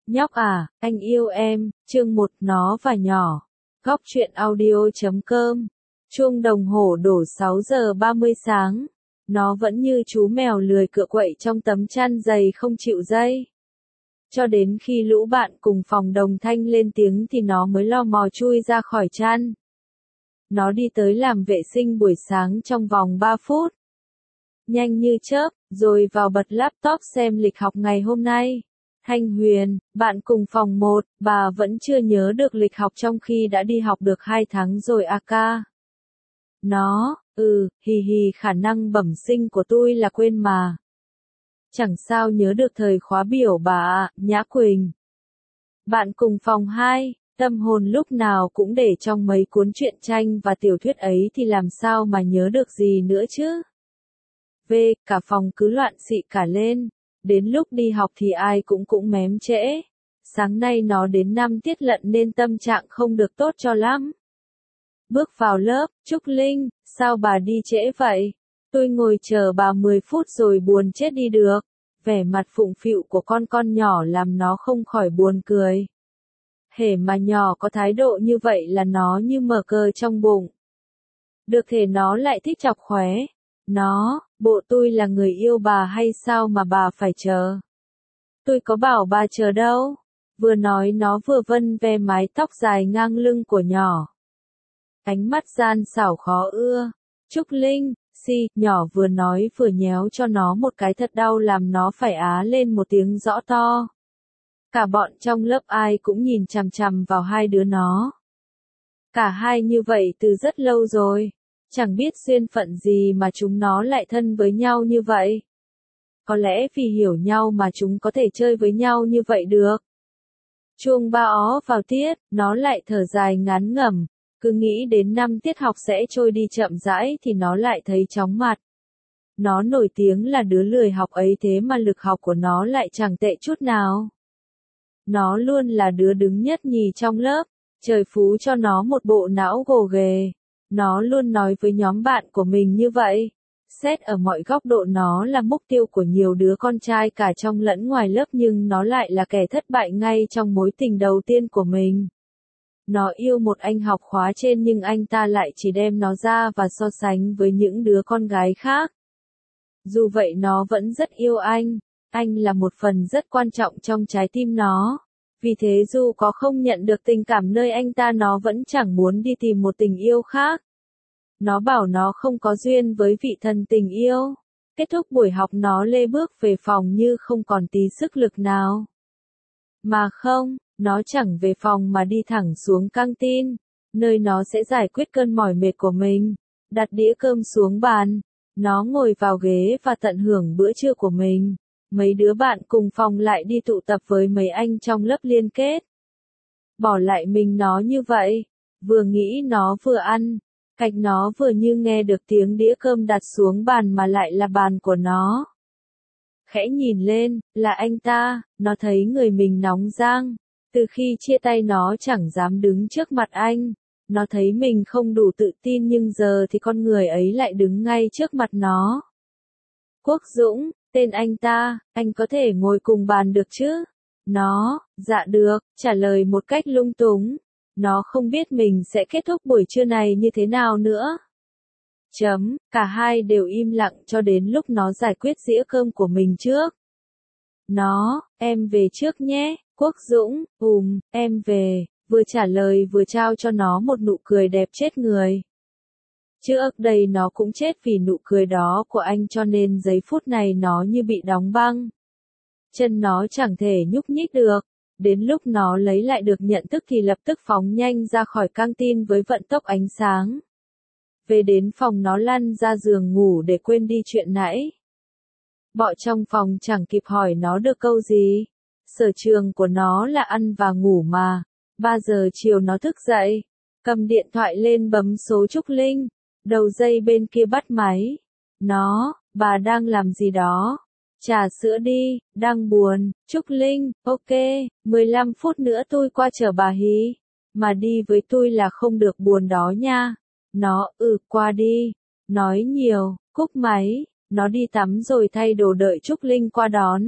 Nhóc à, anh yêu em, chương 1 nó và nhỏ. Góc truyện audio.com. Chuông đồng hồ đổ 6 giờ 30 sáng. Nó vẫn như chú mèo lười cựa quậy trong tấm chăn dày không chịu dây. Cho đến khi lũ bạn cùng phòng đồng thanh lên tiếng thì nó mới lo mò chui ra khỏi chăn. Nó đi tới làm vệ sinh buổi sáng trong vòng 3 phút. Nhanh như chớp, rồi vào bật laptop xem lịch học ngày hôm nay. Thanh Huyền, bạn cùng phòng 1, bà vẫn chưa nhớ được lịch học trong khi đã đi học được 2 tháng rồi à ca. Nó, hì hì khả năng bẩm sinh của tôi là quên mà. Chẳng sao nhớ được thời khóa biểu bà ạ, Nhã Quỳnh. Bạn cùng phòng 2, tâm hồn lúc nào cũng để trong mấy cuốn truyện tranh và tiểu thuyết ấy thì làm sao mà nhớ được gì nữa chứ. Cả phòng cứ loạn xị cả lên. Đến lúc đi học thì ai cũng mém trễ. Sáng nay nó đến 5 tiết lận nên tâm trạng không được tốt cho lắm. Bước vào lớp, Trúc Linh, sao bà đi trễ vậy? Tôi ngồi chờ bà 10 phút rồi buồn chết đi được. Vẻ mặt phụng phịu của con nhỏ làm nó không khỏi buồn cười. Hễ mà nhỏ có thái độ như vậy là nó như mở cờ trong bụng. Được thể nó lại thích chọc khóe. Nó, bộ tôi là người yêu bà hay sao mà bà phải chờ? Tôi có bảo bà chờ đâu. Vừa nói nó vừa vân ve mái tóc dài ngang lưng của nhỏ. Ánh mắt gian xảo khó ưa. Trúc Linh, nhỏ vừa nói vừa nhéo cho nó một cái thật đau làm nó phải á lên một tiếng rõ to. Cả bọn trong lớp ai cũng nhìn chằm chằm vào hai đứa nó. Cả hai như vậy từ rất lâu rồi. Chẳng biết duyên phận gì mà chúng nó lại thân với nhau như vậy. Có lẽ vì hiểu nhau mà chúng có thể chơi với nhau như vậy được. Chuông 3 ó vào tiết, nó lại thở dài ngán ngẩm. Cứ nghĩ đến 5 tiết học sẽ trôi đi chậm rãi thì nó lại thấy chóng mặt. Nó nổi tiếng là đứa lười học ấy thế mà lực học của nó lại chẳng tệ chút nào. Nó luôn là đứa đứng nhất nhì trong lớp. Trời phú cho nó một bộ não gồ ghề. Nó luôn nói với nhóm bạn của mình như vậy. Xét ở mọi góc độ nó là mục tiêu của nhiều đứa con trai cả trong lẫn ngoài lớp nhưng nó lại là kẻ thất bại ngay trong mối tình đầu tiên của mình. Nó yêu một anh học khóa trên nhưng anh ta lại chỉ đem nó ra và so sánh với những đứa con gái khác. Dù vậy nó vẫn rất yêu anh là một phần rất quan trọng trong trái tim nó. Vì thế dù có không nhận được tình cảm nơi anh ta nó vẫn chẳng muốn đi tìm một tình yêu khác. Nó bảo nó không có duyên với vị thần tình yêu. Kết thúc buổi học nó lê bước về phòng như không còn tí sức lực nào. Mà không, nó chẳng về phòng mà đi thẳng xuống căng tin, nơi nó sẽ giải quyết cơn mỏi mệt của mình. Đặt đĩa cơm xuống bàn, nó ngồi vào ghế và tận hưởng bữa trưa của mình. Mấy đứa bạn cùng phòng lại đi tụ tập với mấy anh trong lớp liên kết. Bỏ lại mình nó như vậy, vừa nghĩ nó vừa ăn, cạnh nó vừa như nghe được tiếng đĩa cơm đặt xuống bàn mà lại là bàn của nó. Khẽ nhìn lên, là anh ta, nó thấy người mình nóng rang. Từ khi chia tay nó chẳng dám đứng trước mặt anh. Nó thấy mình không đủ tự tin nhưng giờ thì con người ấy lại đứng ngay trước mặt nó. Quốc Dũng, tên anh ta, anh có thể ngồi cùng bàn được chứ? Nó, dạ được, trả lời một cách lung túng. Nó không biết mình sẽ kết thúc buổi trưa này như thế nào nữa. Cả hai đều im lặng cho đến lúc nó giải quyết dĩa cơm của mình trước. Nó, em về trước nhé, Quốc Dũng, em về, vừa trả lời vừa trao cho nó một nụ cười đẹp chết người. Trước đây nó cũng chết vì nụ cười đó của anh cho nên giây phút này nó như bị đóng băng. Chân nó chẳng thể nhúc nhích được. Đến lúc nó lấy lại được nhận thức thì lập tức phóng nhanh ra khỏi căng tin với vận tốc ánh sáng. Về đến phòng nó lăn ra giường ngủ để quên đi chuyện nãy. Bọ trong phòng chẳng kịp hỏi nó được câu gì. Sở trường của nó là ăn và ngủ mà. 3 giờ chiều nó thức dậy. Cầm điện thoại lên bấm số Trúc Linh. Đầu dây bên kia bắt máy. Nó, bà đang làm gì đó? Trà sữa đi, đang buồn. Trúc Linh, ok, 15 phút nữa tôi qua chở bà hí. Mà đi với tôi là không được buồn đó nha. Nó, qua đi. Nói nhiều, cúp máy. Nó đi tắm rồi thay đồ đợi Trúc Linh qua đón.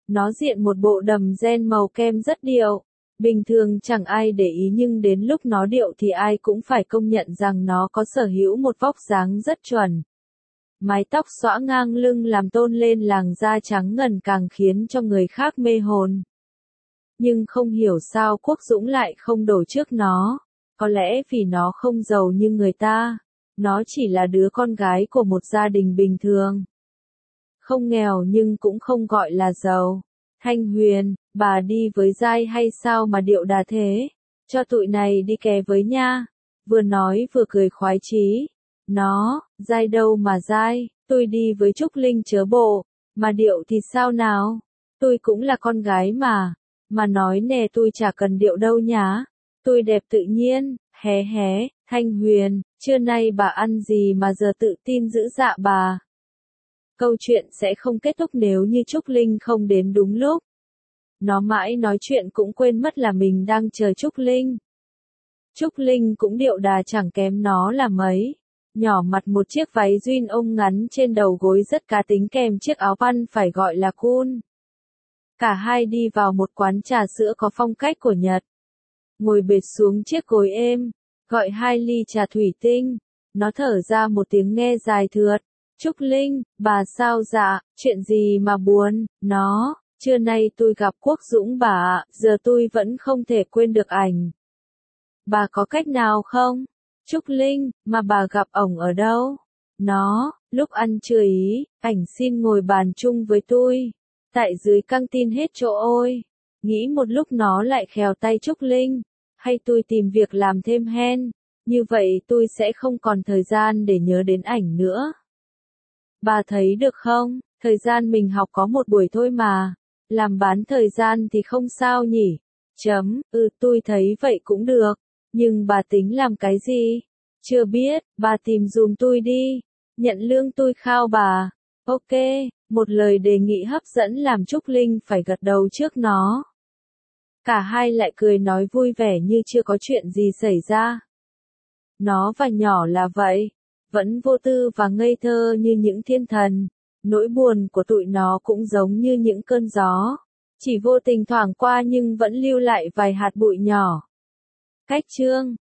Nó diện một bộ đầm ren màu kem rất điệu. Bình thường chẳng ai để ý nhưng đến lúc nó điệu thì ai cũng phải công nhận rằng nó có sở hữu một vóc dáng rất chuẩn. Mái tóc xõa ngang lưng làm tôn lên làn da trắng ngần càng khiến cho người khác mê hồn. Nhưng không hiểu sao Quốc Dũng lại không đổ trước nó. Có lẽ vì nó không giàu như người ta. Nó chỉ là đứa con gái của một gia đình bình thường. Không nghèo nhưng cũng không gọi là giàu. Thanh Huyền, bà đi với Giai hay sao mà điệu đà thế? Cho tụi này đi ké với nha. Vừa nói vừa cười khoái chí. Nó, Giai đâu mà Giai, tôi đi với Trúc Linh chớ bộ. Mà điệu thì sao nào? Tôi cũng là con gái mà. Mà nói nè tôi chả cần điệu đâu nhá. Tôi đẹp tự nhiên, hé hé, Thanh Huyền, trưa nay bà ăn gì mà giờ tự tin dữ dạ bà. Câu chuyện sẽ không kết thúc nếu như Trúc Linh không đến đúng lúc. Nó mãi nói chuyện cũng quên mất là mình đang chờ Trúc Linh. Trúc Linh cũng điệu đà chẳng kém nó là mấy. Nhỏ mặt một chiếc váy jean ông ngắn trên đầu gối rất cá tính kèm chiếc áo băn phải gọi là cool. Cả hai đi vào một quán trà sữa có phong cách của Nhật. Ngồi bệt xuống chiếc gối êm, gọi 2 ly trà thủy tinh. Nó thở ra một tiếng nghe dài thượt. Trúc Linh, bà sao dạ, chuyện gì mà buồn, nó, trưa nay tôi gặp Quốc Dũng bà ạ, giờ tôi vẫn không thể quên được ảnh. Bà có cách nào không? Trúc Linh, mà bà gặp ổng ở đâu? Nó, lúc ăn trưa ý, ảnh xin ngồi bàn chung với tôi. Tại dưới căng tin hết chỗ ôi. Nghĩ một lúc nó lại khèo tay Trúc Linh. Hay tôi tìm việc làm thêm hen. Như vậy tôi sẽ không còn thời gian để nhớ đến ảnh nữa. Bà thấy được không? Thời gian mình học có một buổi thôi mà. Làm bán thời gian thì không sao nhỉ? Tôi thấy vậy cũng được. Nhưng bà tính làm cái gì? Chưa biết, bà tìm giùm tôi đi. Nhận lương tôi khao bà. Ok, một lời đề nghị hấp dẫn làm Trúc Linh phải gật đầu trước nó. Cả hai lại cười nói vui vẻ như chưa có chuyện gì xảy ra. Nó và nhỏ là vậy. Vẫn vô tư và ngây thơ như những thiên thần. Nỗi buồn của tụi nó cũng giống như những cơn gió. Chỉ vô tình thoảng qua nhưng vẫn lưu lại vài hạt bụi nhỏ. Cách chương